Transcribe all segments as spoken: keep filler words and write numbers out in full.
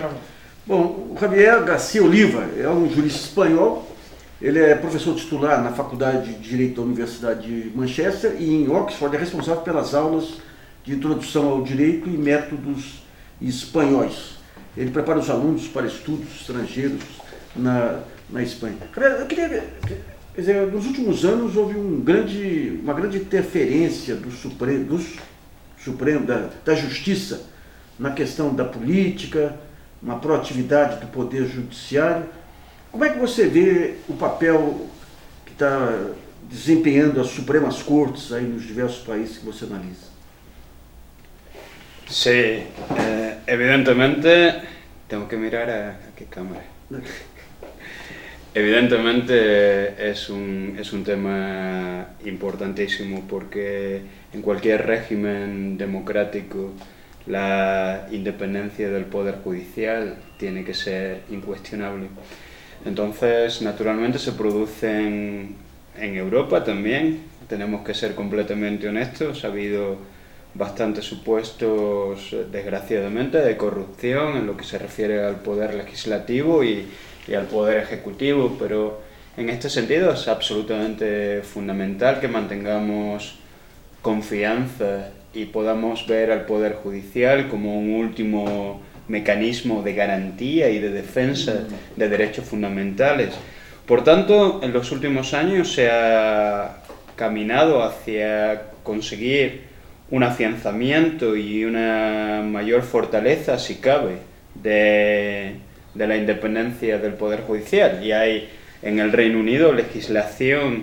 Bom, o Javier Garcia Oliva é um jurista espanhol. Ele é professor titular na Faculdade de Direito da Universidade de Manchester e em Oxford é responsável pelas aulas de introdução ao direito e métodos espanhóis. Ele prepara os alunos para estudos estrangeiros na, na Espanha. Eu queria, quer dizer, nos últimos anos houve um grande, uma grande interferência do Supremo, do Supremo da, da Justiça na questão da política, uma proatividade do Poder Judiciário. Como é que você vê o papel que está desempenhando as Supremas Cortes aí nos diversos países que você analisa? Sí, eh, evidentemente, tengo que mirar a, a qué cámara. Evidentemente es un, es un tema importantísimo porque en cualquier régimen democrático la independencia del Poder Judicial tiene que ser incuestionable. Entonces, naturalmente se producen en Europa también, tenemos que ser completamente honestos, ha habido bastantes supuestos, desgraciadamente, de corrupción en lo que se refiere al poder legislativo y, y al poder ejecutivo, pero en este sentido es absolutamente fundamental que mantengamos confianza y podamos ver al Poder Judicial como un último mecanismo de garantía y de defensa de derechos fundamentales. Por tanto, en los últimos años se ha caminado hacia conseguir un afianzamiento y una mayor fortaleza, si cabe, de, de la independencia del Poder Judicial. Y hay en el Reino Unido legislación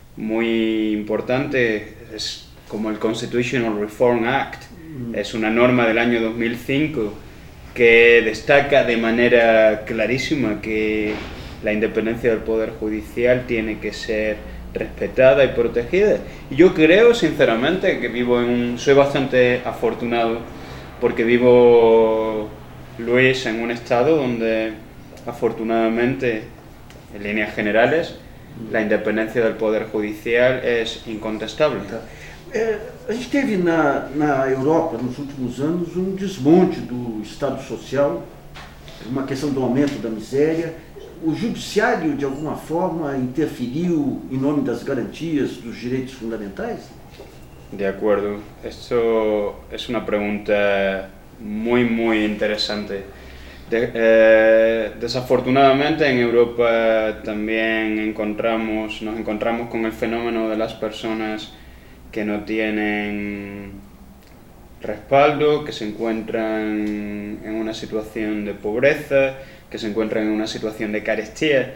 muy importante, es como el Constitutional Reform Act, es una norma del año dos mil cinco que destaca de manera clarísima que la independencia del Poder Judicial tiene que ser respetada y protegida. Y yo creo, sinceramente, que vivo en un... soy bastante afortunado porque vivo, Luis, en un estado donde, afortunadamente, en líneas generales, la independencia del Poder Judicial es incontestable. É, a gente teve na, na Europa, nos últimos anos, um desmonte do Estado Social, uma questão do aumento da miséria. O Judiciário, de alguma forma, interferiu em nome das garantias dos direitos fundamentais? De acuerdo. Esto es una pregunta muy, muy interesante. De, eh, desafortunadamente en Europa también encontramos, nos encontramos con el fenómeno de las personas que no tienen respaldo, que se encuentran en una situación de pobreza, que se encuentran en una situación de carestía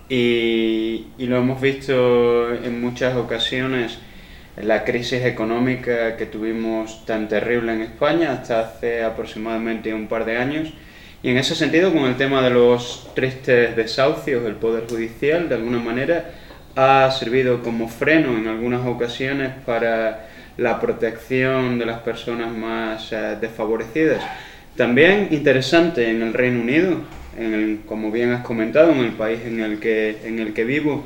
y, y lo hemos visto en muchas ocasiones en la crisis económica que tuvimos tan terrible en España hasta hace aproximadamente un par de años. Y en ese sentido, con el tema de los tristes desahucios, el Poder Judicial de alguna manera ha servido como freno en algunas ocasiones para la protección de las personas más eh, desfavorecidas. También interesante en el Reino Unido, en el, como bien has comentado, en el país en el que, en el que vivo,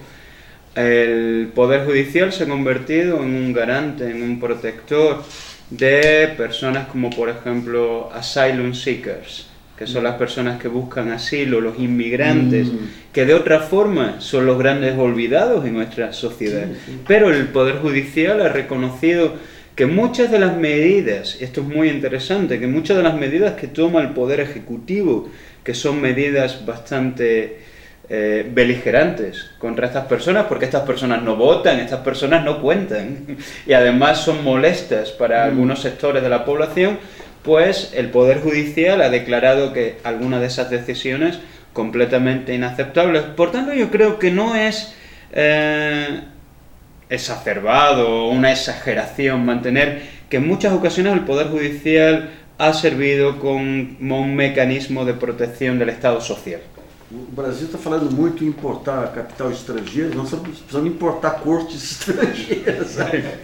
el Poder Judicial se ha convertido en un garante, en un protector de personas como, por ejemplo, asylum seekers, que son las personas que buscan asilo, los inmigrantes, mm. que de otra forma son los grandes olvidados en nuestra sociedad. Sí, sí. Pero el Poder Judicial ha reconocido que muchas de las medidas, esto es muy interesante, que muchas de las medidas que toma el Poder Ejecutivo, que son medidas bastante eh, beligerantes contra estas personas, porque estas personas no votan, estas personas no cuentan, y además son molestas para mm. algunos sectores de la población, pues el Poder Judicial ha declarado que algunas de esas decisiones completamente inaceptables. Por tanto, yo creo que no es eh, exacerbado o una exageración mantener que en muchas ocasiones el Poder Judicial ha servido como un mecanismo de protección del Estado social. O Brasil está falando muito em importar capital estrangeiro, nós estamos precisando importar cortes estrangeiras.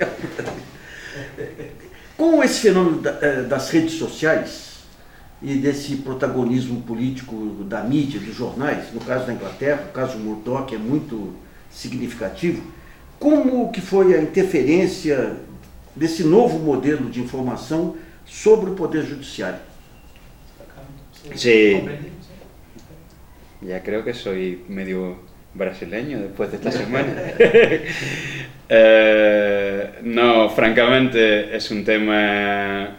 Com esse fenômeno das redes sociais e desse protagonismo político da mídia, dos jornais, no caso da Inglaterra, o caso Murdoch é muito significativo, como que foi a interferência desse novo modelo de informação sobre o Poder Judiciário? Sí. ¿Comprendí? Sí. Ya creo que soy medio brasileño después de esta semana. eh, no, francamente es un tema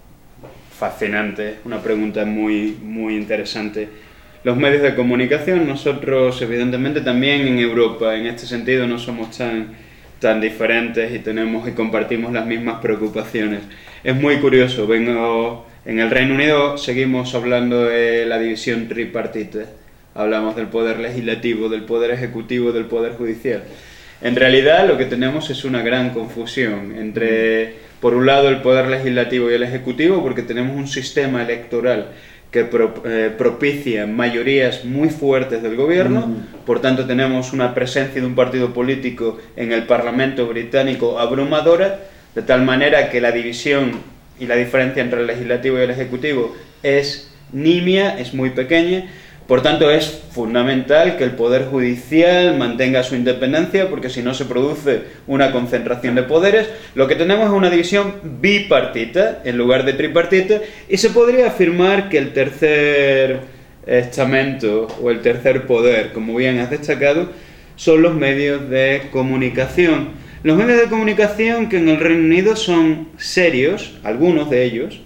fascinante, una pregunta muy, muy interesante. Los medios de comunicación, nosotros evidentemente también en Europa, en este sentido no somos tan, tan diferentes y tenemos y compartimos las mismas preocupaciones. Es muy curioso, vengo, en el Reino Unido seguimos hablando de la división tripartita, hablamos del poder legislativo, del poder ejecutivo, del poder judicial. En realidad lo que tenemos es una gran confusión entre, por un lado, el poder legislativo y el ejecutivo, porque tenemos un sistema electoral que pro, eh, propicia mayorías muy fuertes del gobierno, mm. por tanto tenemos una presencia de un partido político en el Parlamento británico abrumadora, de tal manera que la división y la diferencia entre el legislativo y el ejecutivo es nimia, es muy pequeña. Por tanto, es fundamental que el Poder Judicial mantenga su independencia, porque si no se produce una concentración de poderes. Lo que tenemos es una división bipartita en lugar de tripartita, y se podría afirmar que el tercer estamento o el tercer poder, como bien has destacado, son los medios de comunicación. Los medios de comunicación que en el Reino Unido son serios, algunos de ellos,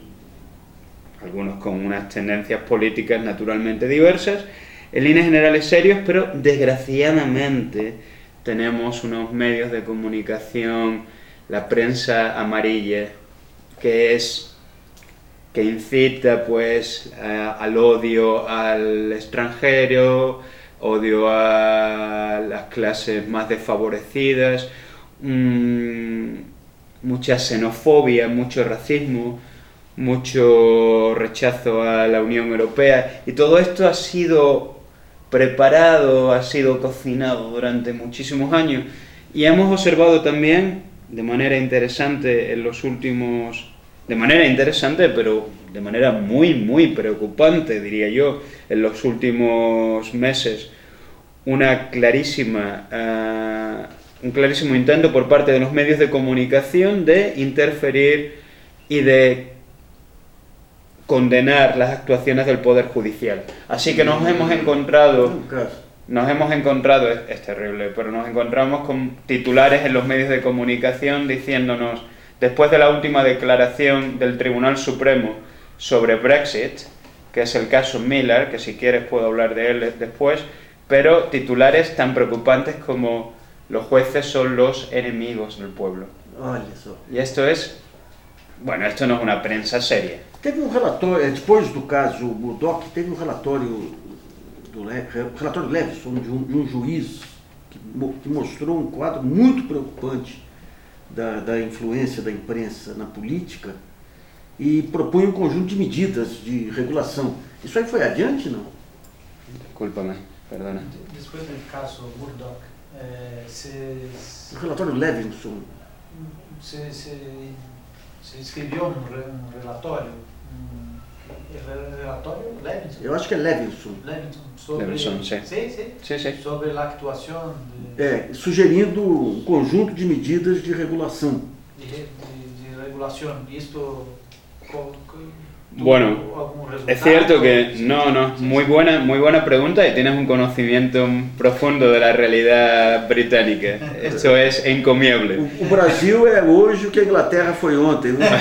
algunos con unas tendencias políticas naturalmente diversas, en líneas generales serios, pero desgraciadamente tenemos unos medios de comunicación, la prensa amarilla, que es que incita pues a, al odio al extranjero, odio a las clases más desfavorecidas, mmm, mucha xenofobia, mucho racismo, mucho rechazo a la Unión Europea, y todo esto ha sido preparado, ha sido cocinado durante muchísimos años, y hemos observado también de manera interesante en los últimos, de manera interesante pero de manera muy muy preocupante diría yo, en los últimos meses, una clarísima uh, un clarísimo intento por parte de los medios de comunicación de interferir y de condenar las actuaciones del Poder Judicial. Así que nos hemos encontrado, nos hemos encontrado, es, es terrible, pero nos encontramos con titulares en los medios de comunicación diciéndonos, después de la última declaración del Tribunal Supremo sobre Brexit, que es el caso Miller, que si quieres puedo hablar de él después, pero titulares tan preocupantes como los jueces son los enemigos del pueblo. Y esto es, bueno, esto no es una prensa seria. Teve um relatório, depois do caso Murdoch, teve um relatório do relatório Leveson, de um, de um juiz que, que mostrou um quadro muito preocupante da, da influência da imprensa na política e propõe um conjunto de medidas de regulação. Isso aí foi adiante, não? Desculpa-me, perdona. Depois do caso Murdoch, eh, se... O relatório Leveson. Se, se, se escreveu um, re, um relatório, um, relatório Leveson? Eu acho que é Leveson. Leveson, sobre, Leveson, sim. Sim, sim. Sim, sim. Sobre a atuação de... É, sugerindo um conjunto de medidas de regulação. De, de, de regulação. Isto... Com, Bueno, es cierto que no, no, muy buena, muy buena pregunta, y tienes un conocimiento profundo de la realidad británica. Esto es encomiable. O, o Brasil é hoje o que a Inglaterra foi ontem, ¿no?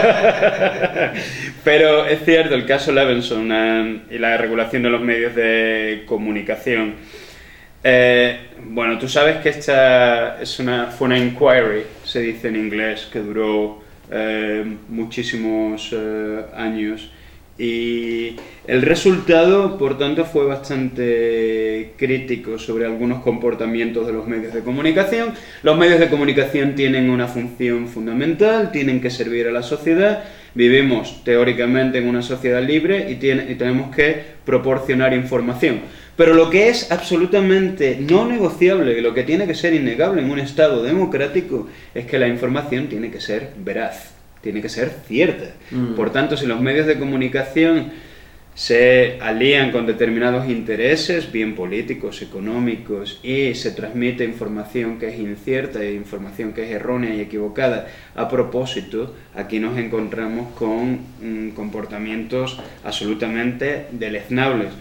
Pero es cierto, el caso Leveson uh, y la regulación de los medios de comunicación. Eh, bueno, tú sabes que esta es una, fue una inquiry, se dice en inglés, que duró Eh, muchísimos eh, años, y el resultado, por tanto, fue bastante crítico sobre algunos comportamientos de los medios de comunicación. Los medios de comunicación tienen una función fundamental, tienen que servir a la sociedad. Vivimos teóricamente en una sociedad libre y, tiene, y tenemos que proporcionar información. Pero lo que es absolutamente no negociable y lo que tiene que ser innegable en un Estado democrático es que la información tiene que ser veraz, tiene que ser cierta. Mm. Por tanto, si los medios de comunicación se alían con determinados intereses, bien políticos, económicos, y se transmite información que es incierta, e información que es errónea y equivocada. A propósito, aquí nos encontramos con mm, comportamientos absolutamente deleznables.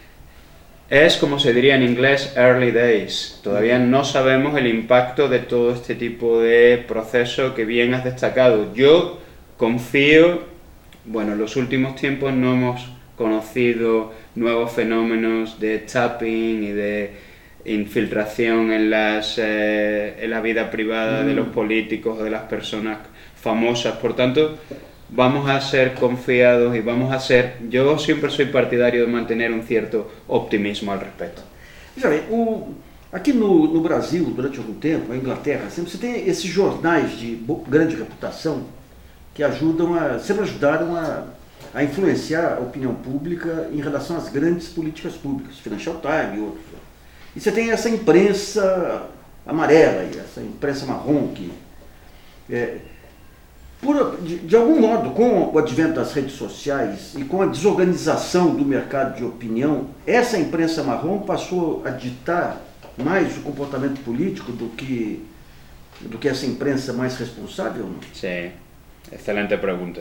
Es, como se diría en inglés, early days. Todavía no sabemos el impacto de todo este tipo de proceso que bien has destacado. Yo confío, bueno, en los últimos tiempos no hemos conocido nuevos fenómenos de tapping y de infiltración en, las, eh, en la vida privada mm. de los políticos o de las personas famosas. Por tanto, vamos a ser confiados y vamos a ser... Yo siempre soy partidario de mantener un cierto optimismo al respecto. Já bem, o, aqui no, no Brasil, durante algum tempo, a Inglaterra, sempre você tem esses jornais de grande reputação que ajudam a, sempre ajudaram a, a influenciar a opinião pública em relação às grandes políticas públicas, Financial Times e outros. E você tem essa imprensa amarela, essa imprensa marrom que... É, por, de, de algum modo, com o advento das redes sociais e com a desorganização do mercado de opinião, essa imprensa marrom passou a ditar mais o comportamento político do que, do que essa imprensa mais responsável? ¿No? Sí, excelente pregunta.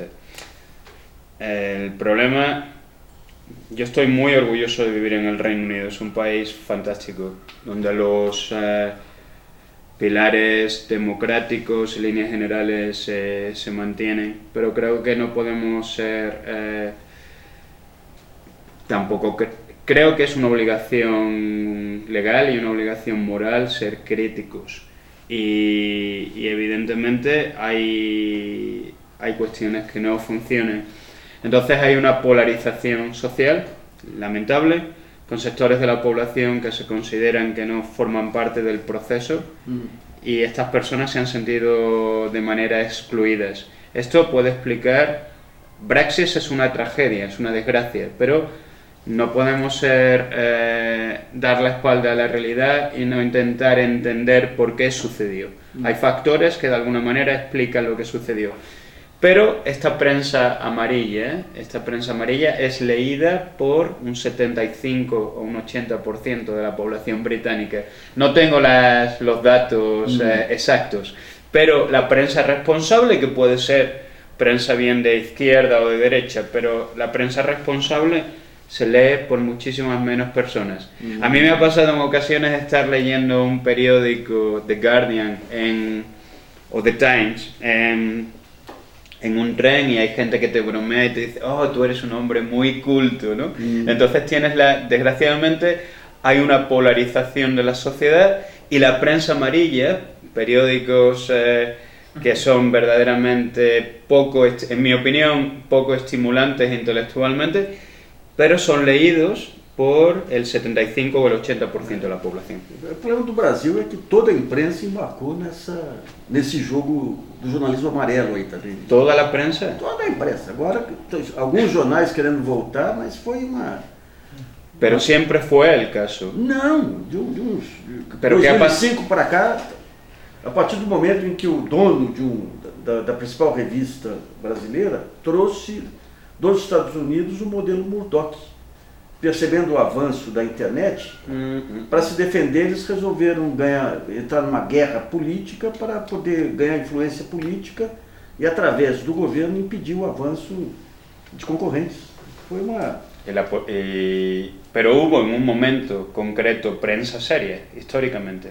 El problema, yo estoy muy orgulloso de vivir en el Reino Unido, es un país fantástico, donde los eh, pilares democráticos y líneas generales eh, se mantienen, pero creo que no podemos ser, eh, tampoco, cre creo que es una obligación legal y una obligación moral ser críticos, y, y evidentemente hay, hay cuestiones que no funcionan. Entonces hay una polarización social lamentable, con sectores de la población que se consideran que no forman parte del proceso mm. y estas personas se han sentido de manera excluidas. Esto puede explicar, Brexit es una tragedia, es una desgracia, pero no podemos ser, eh, dar la espalda a la realidad y no intentar entender por qué sucedió. Mm. Hay factores que de alguna manera explican lo que sucedió. Pero esta prensa amarilla, esta prensa amarilla es leída por un setenta y cinco o un ochenta por ciento de la población británica. No tengo las, los datos mm. eh, exactos, pero la prensa responsable, que puede ser prensa bien de izquierda o de derecha, pero la prensa responsable se lee por muchísimas menos personas. Mm. A mí me ha pasado en ocasiones estar leyendo un periódico, The Guardian, en, o The Times, en... en un tren, y hay gente que te bromea y te dice, oh, tú eres un hombre muy culto, ¿no? Mm. Entonces tienes la, desgraciadamente, hay una polarización de la sociedad, y la prensa amarilla, periódicos eh, que son verdaderamente poco, en mi opinión, poco estimulantes intelectualmente, pero son leídos por el setenta y cinco ou el ochenta por ciento da população. O problema do Brasil é que toda a imprensa embarcou nessa, nesse jogo do jornalismo amarelo aí também. Toda a imprensa? Toda a imprensa. Agora, alguns jornais querendo voltar, mas foi uma... Pero sempre foi o caso? Não, de, de uns... De dois mil e cinco para cá, a partir do momento em que o dono de um, da, da principal revista brasileira trouxe dos Estados Unidos o modelo Murdoch. Percebendo o avanço da internet, uhum. para se defender, eles resolveram ganhar, entrar numa guerra política para poder ganhar influência política e, através do governo, impedir o avanço de concorrentes. Foi uma... E, pero hubo en un momento concreto prensa seria, históricamente.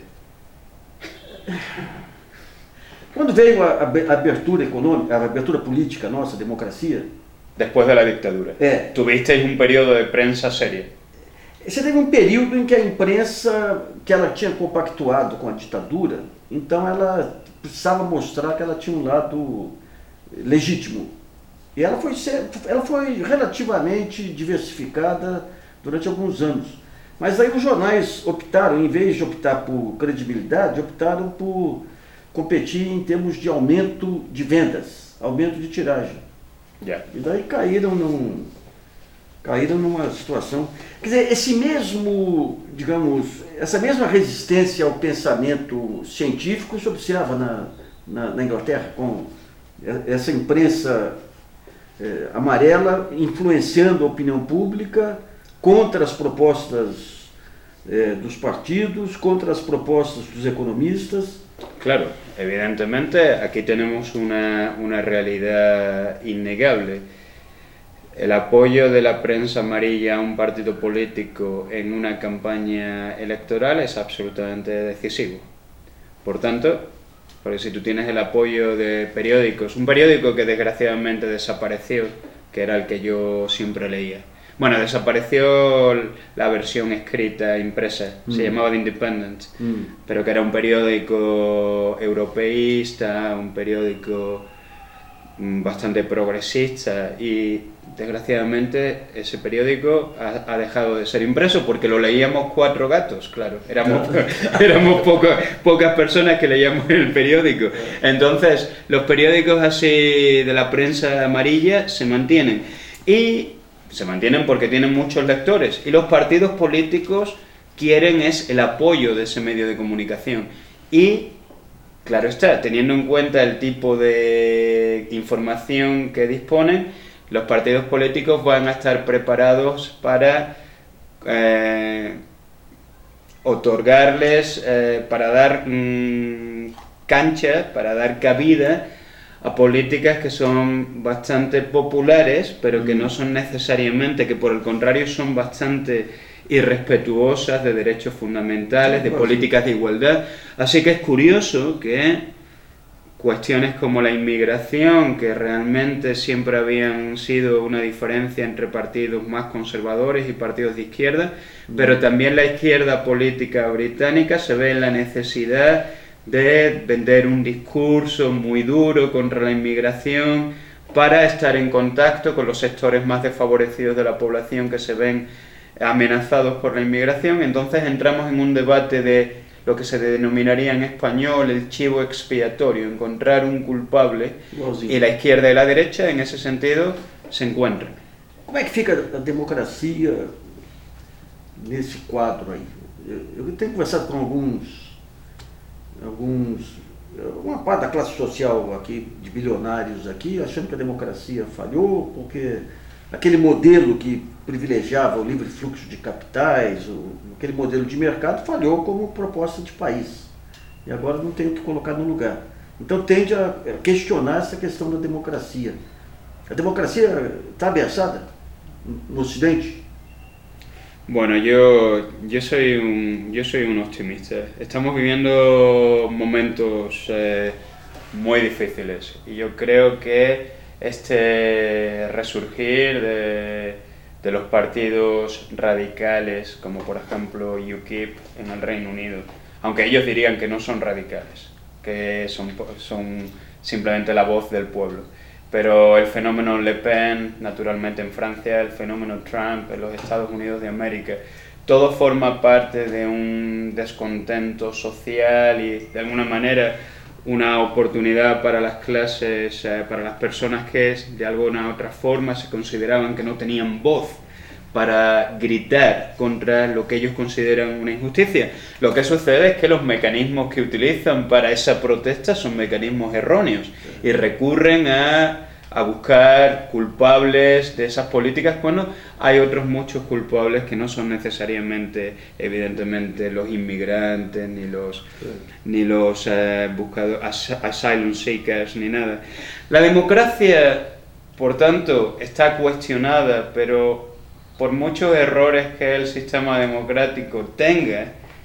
Quando veio a abertura econômica, a abertura política nossa, a democracia, después de la dictadura, é, tuvisteis um período de prensa séria. Você teve um período em que a imprensa, que ela tinha compactuado com a ditadura, então ela precisava mostrar que ela tinha um lado legítimo. E ela foi, ela foi relativamente diversificada durante alguns anos. Mas aí os jornais optaram, em vez de optar por credibilidade, optaram por competir em termos de aumento de vendas, aumento de tiragem. Yeah. E daí caíram, num, caíram numa situação... Quer dizer, esse mesmo, digamos, essa mesma resistência ao pensamento científico se observa na, na, na Inglaterra, com essa imprensa eh, amarela, influenciando a opinião pública contra as propostas eh, dos partidos, contra as propostas dos economistas. Claro, evidentemente aquí tenemos una, una realidad innegable. El apoyo de la prensa amarilla a un partido político en una campaña electoral es absolutamente decisivo. Por tanto, porque si tú tienes el apoyo de periódicos, un periódico que desgraciadamente desapareció, que era el que yo siempre leía. Bueno, desapareció la versión escrita, impresa, mm. se llamaba The Independent, mm. pero que era un periódico europeísta, un periódico bastante progresista, y desgraciadamente ese periódico ha, ha dejado de ser impreso porque lo leíamos cuatro gatos, claro, éramos, éramos poco, pocas personas que leíamos el periódico. Entonces los periódicos así de la prensa amarilla se mantienen, y se mantienen porque tienen muchos lectores, y los partidos políticos quieren es el apoyo de ese medio de comunicación. Y claro está, teniendo en cuenta el tipo de información que disponen, los partidos políticos van a estar preparados para eh, otorgarles, eh, para dar mmm, cancha, para dar cabida a políticas que son bastante populares, pero que no son necesariamente, que por el contrario son bastante irrespetuosas de derechos fundamentales, de políticas de igualdad. Así que es curioso que cuestiones como la inmigración, que realmente siempre habían sido una diferencia entre partidos más conservadores y partidos de izquierda, pero también la izquierda política británica se ve en la necesidad de vender un discurso muy duro contra la inmigración para estar en contacto con los sectores más desfavorecidos de la población que se ven amenazados por la inmigración. Entonces entramos en un debate de lo que se denominaría en español el chivo expiatorio, encontrar un culpable, y la izquierda y la derecha en ese sentido se encuentran. Como é que fica a democracia nesse quadro aí? Eu tenho conversado com alguns, alguns, uma parte da classe social aqui, de bilionários aqui, achando que a democracia falhou, porque aquele modelo que privilegiava o livre fluxo de capitais, o, aquele modelo de mercado falhou como proposta de país. E agora não tem o que colocar no lugar. Então tende a questionar essa questão da democracia. A democracia está ameaçada no Ocidente? Bueno, yo, yo, soy un, yo soy un optimista. Estamos viviendo momentos eh, muy difíciles, y yo creo que este resurgir de, de los partidos radicales, como por ejemplo U KIP en el Reino Unido, aunque ellos dirían que no son radicales, que son, son simplemente la voz del pueblo, pero el fenómeno Le Pen, naturalmente en Francia, el fenómeno Trump en los Estados Unidos de América, todo forma parte de un descontento social y de alguna manera una oportunidad para las clases, eh, para las personas que de alguna otra forma se consideraban que no tenían voz para gritar contra lo que ellos consideran una injusticia. Lo que sucede es que los mecanismos que utilizan para esa protesta son mecanismos erróneos y recurren a, a buscar culpables de esas políticas cuando hay otros muchos culpables que no son necesariamente, evidentemente, los inmigrantes, ni los, ni los eh, buscadores, as, asylum seekers, ni nada. La democracia, por tanto, está cuestionada, pero por muchos errores que el sistema democrático tenga,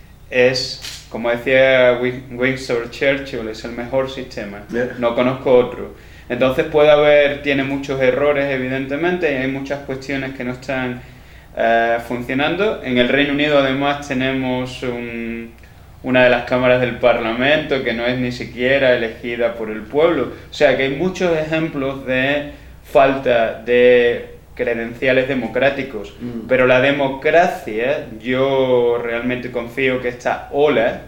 es, como decía Winston Churchill, es el mejor sistema, no conozco otro. Entonces puede haber, tiene muchos errores evidentemente, y hay muchas cuestiones que no están uh, funcionando. En el Reino Unido además tenemos un, una de las cámaras del Parlamento que no es ni siquiera elegida por el pueblo. O sea que hay muchos ejemplos de falta de credenciales democráticos, mm. pero la democracia, yo realmente confío que esta ola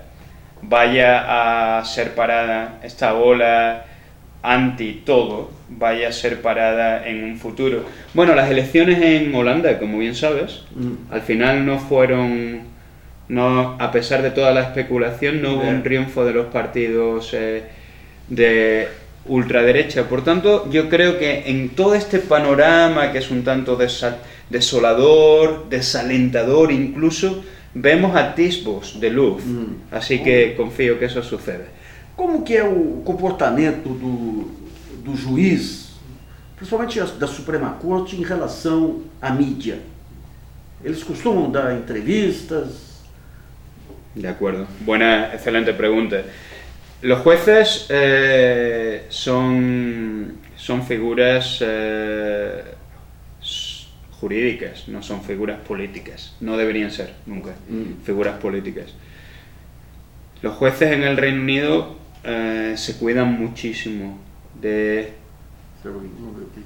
vaya a ser parada, esta ola anti todo vaya a ser parada en un futuro. Bueno, las elecciones en Holanda, como bien sabes, mm. al final no fueron, no, a pesar de toda la especulación, no hubo yeah. un triunfo de los partidos eh, de ultraderecha. Por tanto, yo creo que en todo este panorama que es un tanto desa- desolador, desalentador incluso, vemos atisbos de luz. Hum. Así que confío que eso suceda. Como que é o comportamento do, do juiz, principalmente da Suprema Corte, em relação à mídia? Eles costumam dar entrevistas? De acuerdo. Buena, excelente pregunta. Los jueces eh, son, son figuras eh, jurídicas, no son figuras políticas. No deberían ser, nunca, Mm. figuras políticas. Los jueces en el Reino Unido eh, se cuidan muchísimo de... Vamos ver aqui.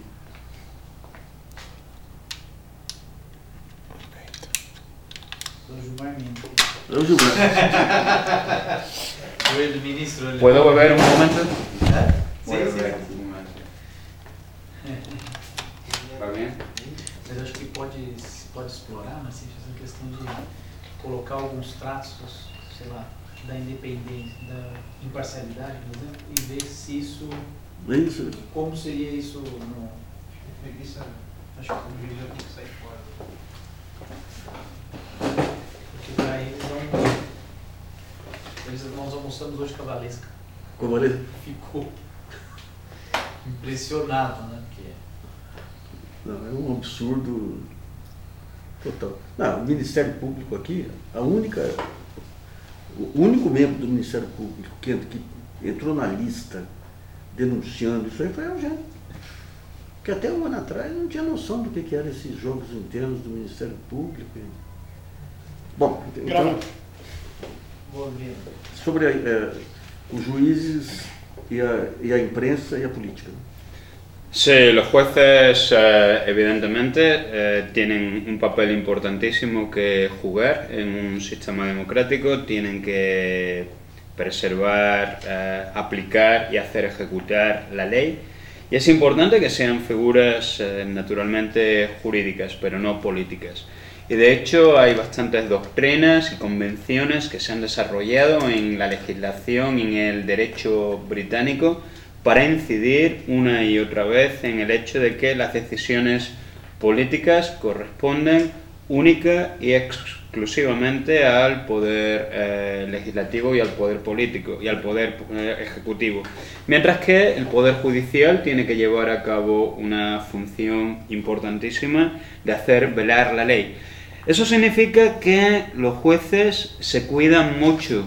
Sou Gilmar Mendes. Eu julgo. O ministro... ele- ¿Puedo beber un momento? É? Voy Sim, a sim. beber un momento. ¿Va bien? Mas eu acho que pode, pode explorar, mas assim, essa questão de colocar alguns traços, sei lá, da independência, da imparcialidade, por exemplo, e ver se isso, É isso. como seria isso no... Preguiça, Acho que o juiz já tem que sair fora. porque para eles é um... Eles, nós almoçamos hoje com a Valesca. Como ele... Ficou impressionado, né? Porque Não, é um absurdo total. Não, o Ministério Público aqui, a única, o único membro do Ministério Público que, que entrou na lista denunciando isso aí foi o Eugênio. Que até um ano atrás não tinha noção do que, que eram esses jogos internos do Ministério Público. Bom, então, Grava. Vou ver. sobre eh, os juízes e a, e a imprensa e a política. Sí, los jueces eh, evidentemente eh, tienen un papel importantísimo que jugar en un sistema democrático, tienen que preservar, eh, aplicar y hacer ejecutar la ley, y es importante que sean figuras eh, naturalmente jurídicas, pero no políticas. Y de hecho hay bastantes doctrinas y convenciones que se han desarrollado en la legislación y en el derecho británico para incidir una y otra vez en el hecho de que las decisiones políticas corresponden única y exclusivamente al poder eh, legislativo y al poder político y al poder eh, ejecutivo, mientras que el poder judicial tiene que llevar a cabo una función importantísima de hacer velar la ley. Eso significa que los jueces se cuidan mucho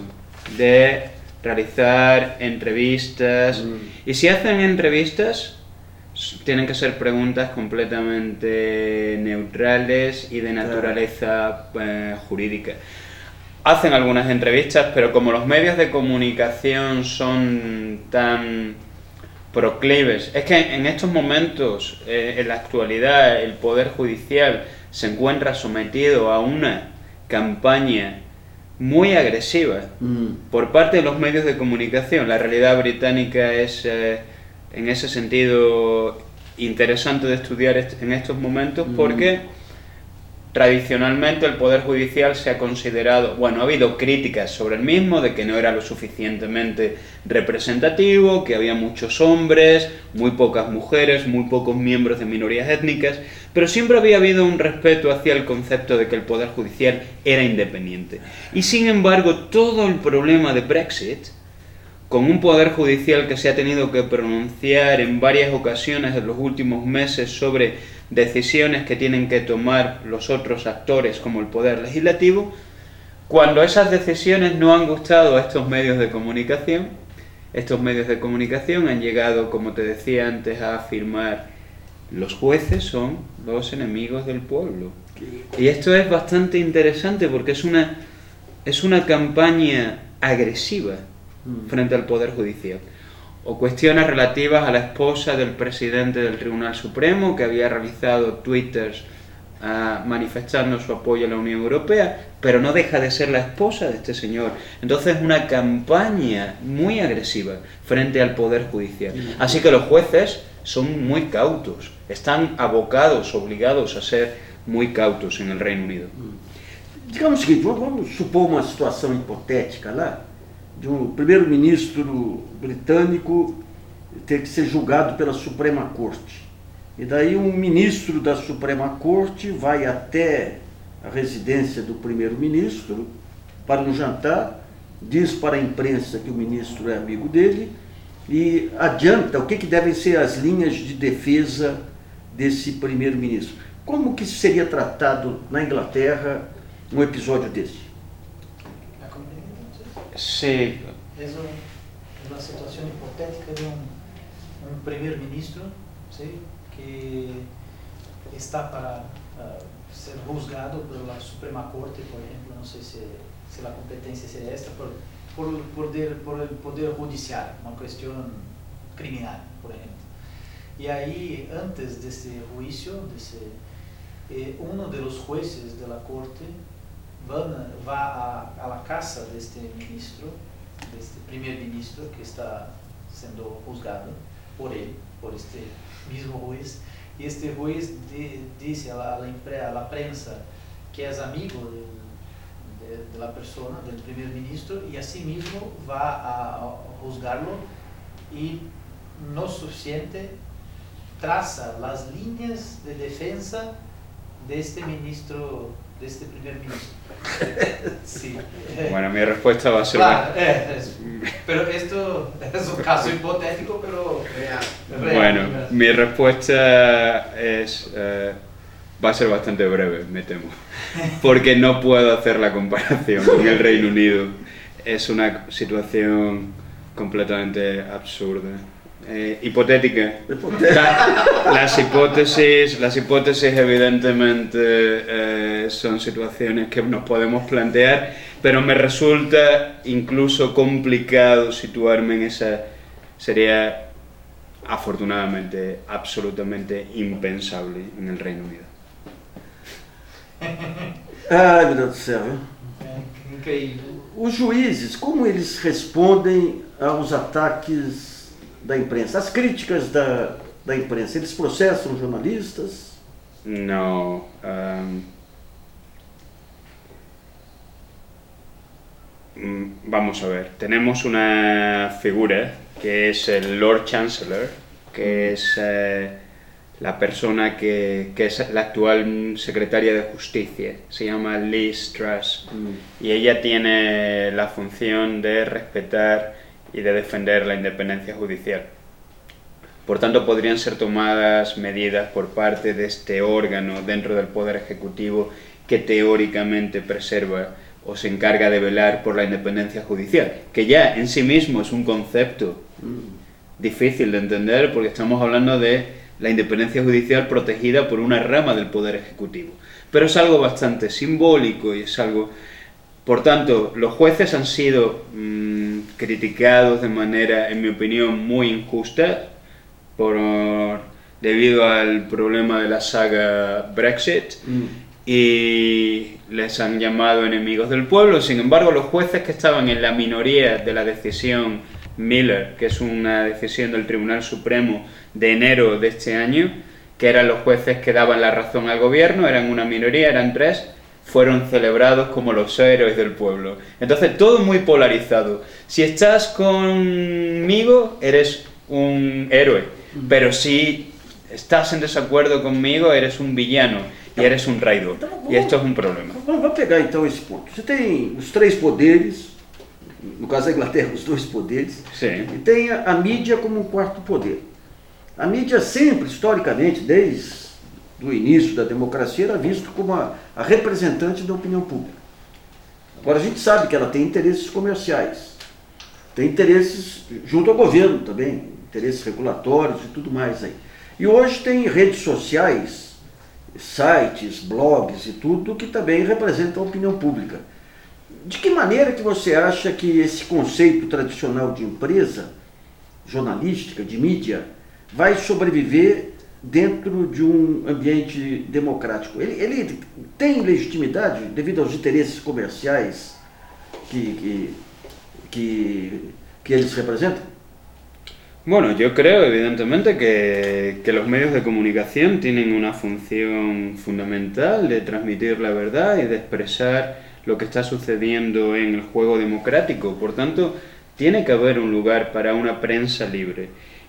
de realizar entrevistas, Mm. y si hacen entrevistas tienen que ser preguntas completamente neutrales y de naturaleza eh, jurídica. Hacen algunas entrevistas, pero como los medios de comunicación son tan proclives, es que en estos momentos, eh, en la actualidad, el Poder Judicial se encuentra sometido a una campaña muy agresiva Mm. por parte de los medios de comunicación. La realidad británica es, eh, en ese sentido, interesante de estudiar est- en estos momentos, porque tradicionalmente el Poder Judicial se ha considerado, bueno, ha habido críticas sobre el mismo, de que no era lo suficientemente representativo, que había muchos hombres, muy pocas mujeres, muy pocos miembros de minorías étnicas, pero siempre había habido un respeto hacia el concepto de que el Poder Judicial era independiente. Y sin embargo, todo el problema de Brexit, con un Poder Judicial que se ha tenido que pronunciar en varias ocasiones en los últimos meses sobre decisiones que tienen que tomar los otros actores como el Poder Legislativo, cuando esas decisiones no han gustado a estos medios de comunicación, estos medios de comunicación han llegado, como te decía antes, a afirmar: los jueces son los enemigos del pueblo. Y esto es bastante interesante porque es una, es una campaña agresiva frente al Poder Judicial. O cuestiones relativas a la esposa del presidente del Tribunal Supremo, que había realizado twitters uh, manifestando su apoyo a la Unión Europea, pero no deja de ser la esposa de este señor. Entonces, una campaña muy agresiva frente al Poder Judicial. Así que los jueces son muy cautos, están abocados, obligados a ser muy cautos en el Reino Unido. Digamos o seguinte, vamos supor uma situação hipotética lá, de um primeiro-ministro britânico ter que ser julgado pela Suprema Corte. E daí um ministro da Suprema Corte vai até a residência do primeiro-ministro para um jantar, diz para a imprensa que o ministro é amigo dele e adianta o que, que devem ser as linhas de defesa desse primeiro-ministro. Como que seria tratado na Inglaterra um episódio desse? Sí. Es un- una situación hipotética de un, un primer ministro, ¿sí?, que está para ah, ser juzgado por la Suprema Corte, por ejemplo, no sé si, si la competencia sería esta, por, por, el poder, por el Poder Judicial, una cuestión criminal, por ejemplo. Y ahí, antes de este juicio, de ese, eh, uno de los jueces de la Corte van, va a, a la casa de este ministro, de este primer ministro que está siendo juzgado por él, por este mismo juez, y este juez de, dice a la, a, la impre, a la prensa que es amigo del, de, de la persona, del primer ministro, y asimismo va a, a juzgarlo y no suficiente traza las líneas de defensa de este ministro, de este primer ministro. Sí. Bueno, mi respuesta va a ser... Claro, eh, es- pero esto es un caso hipotético, pero real. Bueno, ¿verdad? mi respuesta es, eh, va a ser bastante breve, me temo, porque no puedo hacer la comparación con el Reino Unido. Es una situación completamente absurda. Eh, hipotética. La- las hipótesis, las hipótesis evidentemente eh, son situaciones que nos podemos plantear, pero me resulta incluso complicado situarme en esa. Sería afortunadamente absolutamente impensable en el Reino Unido. Ai, meu Deus do céu. Viu? É incrível. Os juízes, como eles respondem aos ataques da imprensa, às críticas da, da imprensa? Eles processam jornalistas? No. um, mm, vamos a ver. Tenemos una figura que es el Lord Chancellor, que es eh, la persona que, que es la actual secretaria de Justicia. Se llama Liz Truss. Y ella tiene la función de respetar y de defender la independencia judicial. Por tanto, podrían ser tomadas medidas por parte de este órgano dentro del Poder Ejecutivo que teóricamente preserva o se encarga de velar por la independencia judicial, que ya en sí mismo es un concepto difícil de entender porque estamos hablando de la independencia judicial protegida por una rama del Poder Ejecutivo. Pero es algo bastante simbólico y es algo... Por tanto, los jueces han sido mmm, criticados de manera, en mi opinión, muy injusta por, debido al problema de la saga Brexit Mm. y les han llamado enemigos del pueblo. Sin embargo, los jueces que estaban en la minoría de la decisión Miller, que es una decisión del Tribunal Supremo de enero de este año, que eran los jueces que daban la razón al gobierno, eran una minoría, eran tres, fueron celebrados como los héroes del pueblo. Entonces, todo muy polarizado. Si estás conmigo, eres un héroe, pero si estás en desacuerdo conmigo, eres un villano e eres um traidor. E esto é um problema. Vamos pegar então esse ponto. Você tem os três poderes, no caso da Inglaterra, os dois poderes, Sim. e tem a, a mídia como um quarto poder. A mídia sempre, historicamente, desde o início da democracia, era visto como a, a representante da opinião pública. Agora, a gente sabe que ela tem interesses comerciais, tem interesses junto ao governo também, interesses regulatórios e tudo mais aí. E hoje tem redes sociais, sites, blogs e tudo que também representam a opinião pública. De que maneira que você acha que esse conceito tradicional de empresa jornalística, de mídia, vai sobreviver dentro de um ambiente democrático? Ele, ele tem legitimidade devido aos interesses comerciais que, que, que, que eles representam? Bueno, yo creo evidentemente que, que los medios de comunicación tienen una función fundamental de transmitir la verdad y de expresar lo que está sucediendo en el juego democrático. Por tanto, tiene que haber un lugar para una prensa libre.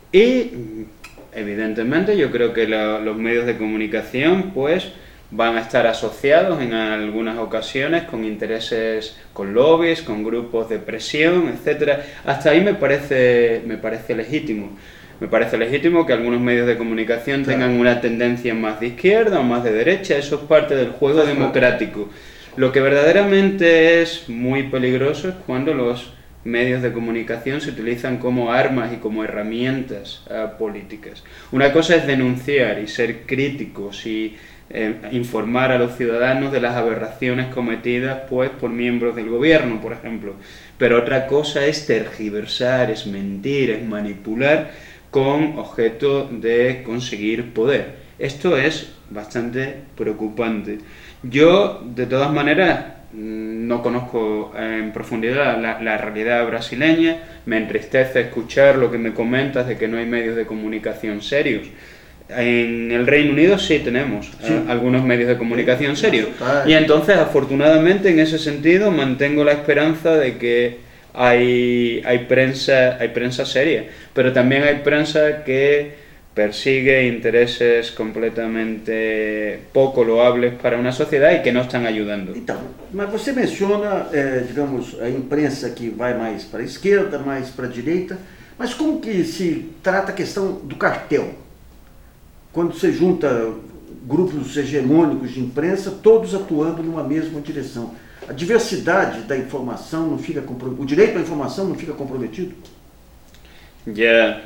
Y evidentemente yo creo que lo, los medios de comunicación pues van a estar asociados en algunas ocasiones con intereses, con lobbies, con grupos de presión, etcétera. Hasta ahí me parece, me parece legítimo. Me parece legítimo que algunos medios de comunicación Claro. tengan una tendencia más de izquierda o más de derecha, eso es parte del juego Claro. democrático. Lo que verdaderamente es muy peligroso es cuando los medios de comunicación se utilizan como armas y como herramientas uh, políticas. Una cosa es denunciar y ser críticos y eh, informar a los ciudadanos de las aberraciones cometidas pues, por miembros del gobierno, por ejemplo. Pero otra cosa es tergiversar, es mentir, es manipular con objeto de conseguir poder. Esto es bastante preocupante. Yo, de todas maneras, no conozco en profundidad la, la realidad brasileña, me entristece escuchar lo que me comentas de que no hay medios de comunicación serios. En el Reino Unido sí tenemos Sí. eh, algunos medios de comunicación Sí, serios. ah, Y entonces, afortunadamente, en ese sentido, mantengo la esperanza de que hay, hay, prensa, hay prensa seria, pero también hay prensa que persigue intereses completamente poco loables para una sociedad e que não estão ajudando. Então, mas você menciona, é, digamos, a imprensa que vai mais para a esquerda, mais para a direita, mas como que se trata a questão do cartel? Quando você junta grupos hegemônicos de imprensa, todos atuando numa mesma direção. A diversidade da informação não fica comprometida, o direito à informação não fica comprometido? Ya.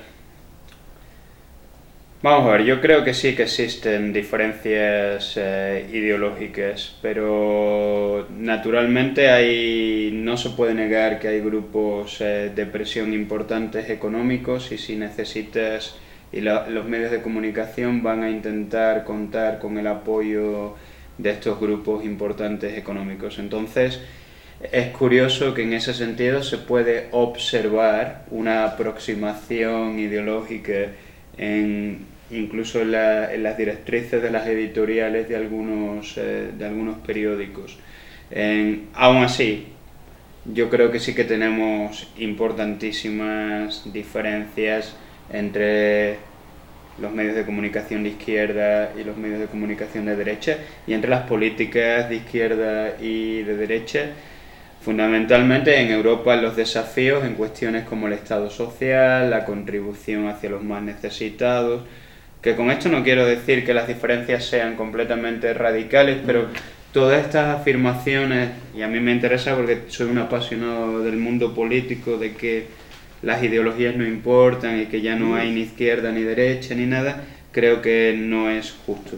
Vamos a ver, yo creo que sí que existen diferencias eh, ideológicas, pero naturalmente hay, no se puede negar que hay grupos eh, de presión importantes económicos y si necesitas, y la, los medios de comunicación van a intentar contar con el apoyo de estos grupos importantes económicos. Entonces, es curioso que en ese sentido se puede observar una aproximación ideológica en, incluso en, la, en las directrices de las editoriales de algunos, eh, de algunos periódicos. En, aún así, yo creo que sí que tenemos importantísimas diferencias entre los medios de comunicación de izquierda y los medios de comunicación de derecha, y entre las políticas de izquierda y de derecha. Fundamentalmente en Europa los desafíos en cuestiones como el Estado social, la contribución hacia los más necesitados, que con esto no quiero decir que las diferencias sean completamente radicales, pero todas estas afirmaciones, y a mí me interesa porque soy un apasionado del mundo político, de que las ideologías no importan y que ya no hay ni izquierda ni derecha ni nada, creo que no es justo.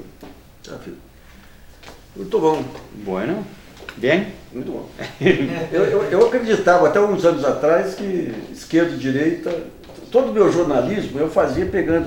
Muito bom. Bueno, bien. Muito bom. Eu, eu, eu acreditava até uns anos atrás que esquerda e direita, todo o meu jornalismo eu fazia pegando